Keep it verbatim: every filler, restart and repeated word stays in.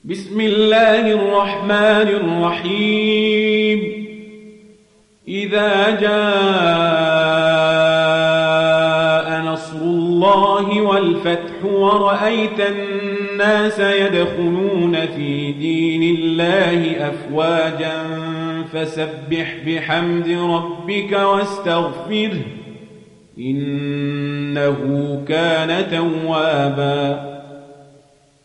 بسم الله الرحمن الرحيم إذا جاء نصر الله والفتح ورأيت الناس يدخلون في دين الله أفواجا فسبح بحمد ربك واستغفره إنه كان توابا